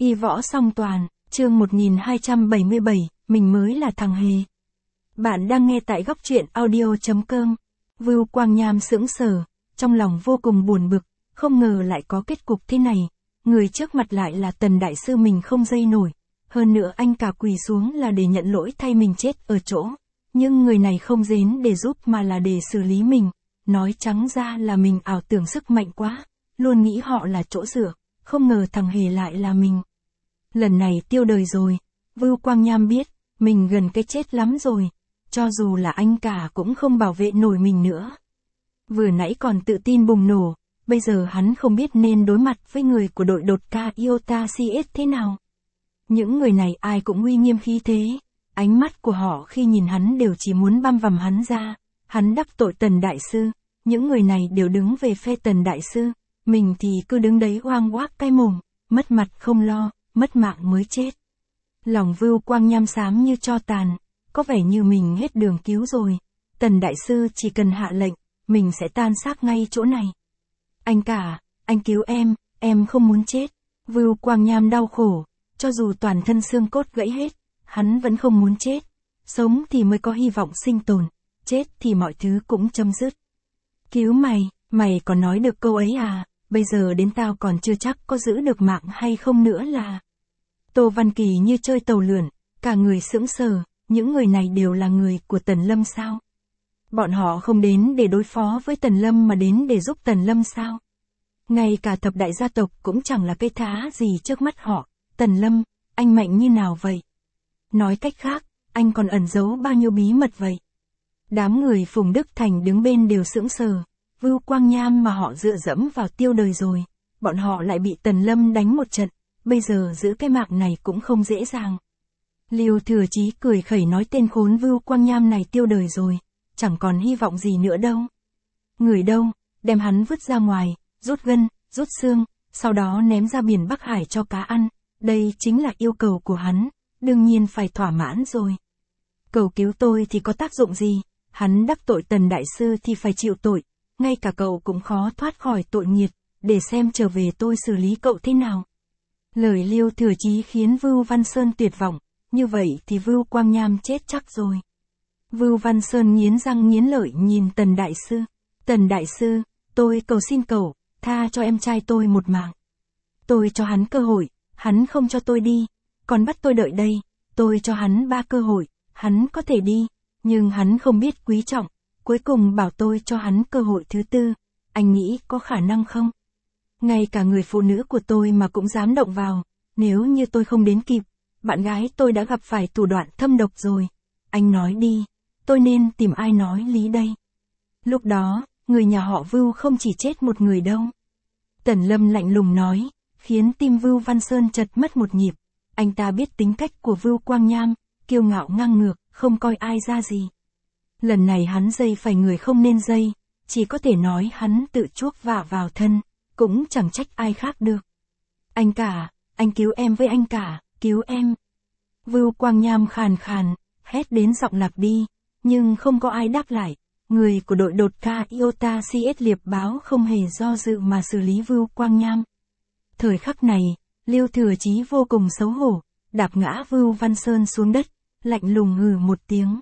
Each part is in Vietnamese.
Y võ song toàn, chương 1277, mình mới là thằng hề. Bạn đang nghe tại góc truyện audio.com. Vưu Quang Nham sững sờ, trong lòng vô cùng buồn bực, không ngờ lại có kết cục thế này. Người trước mặt lại là Tần đại sư mình không dây nổi. Hơn nữa anh cả quỳ xuống là để nhận lỗi thay mình chết ở chỗ. Nhưng người này không đến để giúp mà là để xử lý mình. Nói trắng ra là mình ảo tưởng sức mạnh quá, luôn nghĩ họ là chỗ dựa, không ngờ thằng hề lại là mình. Lần này tiêu đời rồi, Vưu Quang Nham biết, mình gần cái chết lắm rồi, cho dù là anh cả cũng không bảo vệ nổi mình nữa. Vừa nãy còn tự tin bùng nổ, bây giờ hắn không biết nên đối mặt với người của đội đột ca Iota CS thế nào. Những người này ai cũng uy nghiêm khí thế, ánh mắt của họ khi nhìn hắn đều chỉ muốn băm vằm hắn ra. Hắn đắc tội Tần đại sư, những người này đều đứng về phe Tần đại sư, mình thì cứ đứng đấy oang oác cái mồm, mất mặt không lo, mất mạng mới chết. Lòng Vưu Quang Nham xám như tro tàn, có vẻ như mình hết đường cứu rồi. Tần đại sư chỉ cần hạ lệnh, mình sẽ tan xác ngay chỗ này. Anh cả, anh cứu em không muốn chết. Vưu Quang Nham đau khổ, cho dù toàn thân xương cốt gãy hết, hắn vẫn không muốn chết. Sống thì mới có hy vọng sinh tồn, chết thì mọi thứ cũng chấm dứt. Cứu mày còn nói được câu ấy à, bây giờ đến tao còn chưa chắc có giữ được mạng hay không nữa là. Tô Văn Kỳ như chơi tàu lượn, cả người sững sờ, những người này đều là người của Tần Lâm sao? Bọn họ không đến để đối phó với Tần Lâm mà đến để giúp Tần Lâm sao? Ngay cả thập đại gia tộc cũng chẳng là cái thá gì trước mắt họ. Tần Lâm, anh mạnh như nào vậy? Nói cách khác, anh còn ẩn giấu bao nhiêu bí mật vậy? Đám người Phùng Đức Thành đứng bên đều sững sờ, Vưu Quang Nham mà họ dựa dẫm vào tiêu đời rồi, bọn họ lại bị Tần Lâm đánh một trận, bây giờ giữ cái mạng này cũng không dễ dàng. Liêu Thừa Chí cười khẩy nói tên khốn Vưu Quang Nham này tiêu đời rồi, chẳng còn hy vọng gì nữa đâu. Người đâu, đem hắn vứt ra ngoài, rút gân, rút xương, sau đó ném ra biển Bắc Hải cho cá ăn, đây chính là yêu cầu của hắn, đương nhiên phải thỏa mãn rồi. Cầu cứu tôi thì có tác dụng gì? Hắn đắc tội Tần đại sư thì phải chịu tội, ngay cả cậu cũng khó thoát khỏi tội nghiệt, để xem trở về tôi xử lý cậu thế nào. Lời Liêu Thừa Chí khiến Vưu Văn Sơn tuyệt vọng, như vậy thì Vưu Quang Nham chết chắc rồi. Vưu Văn Sơn nghiến răng nghiến lợi nhìn Tần đại sư. Tần đại sư, tôi cầu xin cậu, tha cho em trai tôi một mạng. Tôi cho hắn cơ hội, hắn không cho tôi đi, còn bắt tôi đợi đây, tôi cho hắn 3 cơ hội, hắn có thể đi. Nhưng hắn không biết quý trọng, cuối cùng bảo tôi cho hắn cơ hội thứ 4, anh nghĩ có khả năng không? Ngay cả người phụ nữ của tôi mà cũng dám động vào, nếu như tôi không đến kịp, bạn gái tôi đã gặp phải thủ đoạn thâm độc rồi. Anh nói đi, tôi nên tìm ai nói lý đây? Lúc đó, người nhà họ Vưu không chỉ chết một người đâu. Tần Lâm lạnh lùng nói, khiến tim Vưu Văn Sơn chật mất một nhịp. Anh ta biết tính cách của Vưu Quang Nham, kiêu ngạo ngang ngược, không coi ai ra gì. Lần này hắn dây phải người không nên dây, chỉ có thể nói hắn tự chuốc vạ vào thân, cũng chẳng trách ai khác được. Anh cả, anh cứu em với anh cả, cứu em. Vưu Quang Nham khàn khàn, hét đến giọng lạc đi, nhưng không có ai đáp lại. Người của đội đột ca Iota CS liệp báo không hề do dự mà xử lý Vưu Quang Nham. Thời khắc này, Liêu Thừa Chí vô cùng xấu hổ, đạp ngã Vưu Văn Sơn xuống đất, lạnh lùng hừ một tiếng.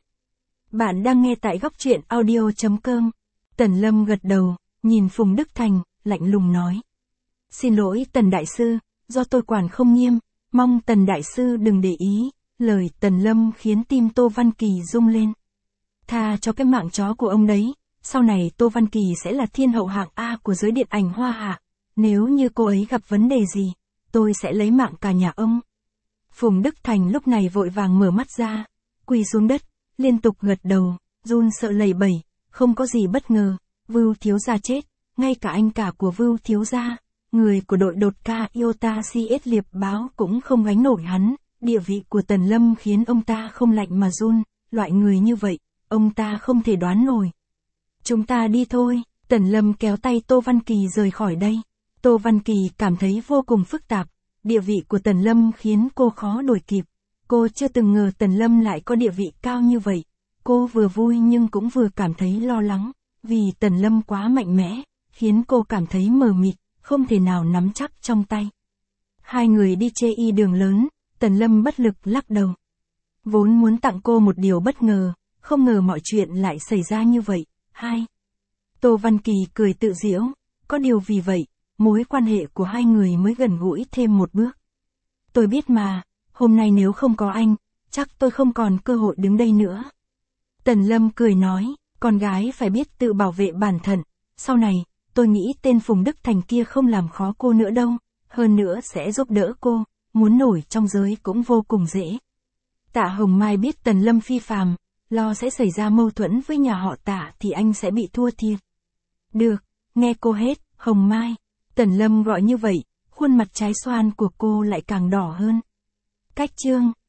Bạn đang nghe tại góc truyện audio.com. Tần Lâm gật đầu, nhìn Phùng Đức Thành, lạnh lùng nói. Xin lỗi Tần đại sư, do tôi quản không nghiêm, mong Tần đại sư đừng để ý. Lời Tần Lâm khiến tim Tô Văn Kỳ rung lên. Tha cho cái mạng chó của ông đấy, sau này Tô Văn Kỳ sẽ là thiên hậu hạng A của giới điện ảnh Hoa Hạ. Nếu như cô ấy gặp vấn đề gì, tôi sẽ lấy mạng cả nhà ông. Phùng Đức Thành lúc này vội vàng mở mắt ra, quỳ xuống đất, liên tục gật đầu, run sợ lẩy bẩy, không có gì bất ngờ, Vưu thiếu gia chết, ngay cả anh cả của Vưu thiếu gia, người của đội đột ca Iota CS liệp báo cũng không gánh nổi hắn, địa vị của Tần Lâm khiến ông ta không lạnh mà run, loại người như vậy, ông ta không thể đoán nổi. Chúng ta đi thôi, Tần Lâm kéo tay Tô Văn Kỳ rời khỏi đây. Tô Văn Kỳ cảm thấy vô cùng phức tạp, địa vị của Tần Lâm khiến cô khó đuổi kịp. Cô chưa từng ngờ Tần Lâm lại có địa vị cao như vậy. Cô vừa vui nhưng cũng vừa cảm thấy lo lắng, vì Tần Lâm quá mạnh mẽ, khiến cô cảm thấy mờ mịt, không thể nào nắm chắc trong tay. Hai người đi chê y đường lớn, Tần Lâm bất lực lắc đầu. Vốn muốn tặng cô một điều bất ngờ, không ngờ mọi chuyện lại xảy ra như vậy. Hai. Tô Văn Kỳ cười tự giễu, có điều vì vậy, mối quan hệ của hai người mới gần gũi thêm một bước. Tôi biết mà, hôm nay nếu không có anh, chắc tôi không còn cơ hội đứng đây nữa. Tần Lâm cười nói, con gái phải biết tự bảo vệ bản thân, sau này, tôi nghĩ tên Phùng Đức Thành kia không làm khó cô nữa đâu, hơn nữa sẽ giúp đỡ cô, muốn nổi trong giới cũng vô cùng dễ. Tạ Hồng Mai biết Tần Lâm phi phàm, lo sẽ xảy ra mâu thuẫn với nhà họ Tạ thì anh sẽ bị thua thiệt. Được, nghe cô hết, Hồng Mai. Tần Lâm gọi như vậy, khuôn mặt trái xoan của cô lại càng đỏ hơn. Cách chương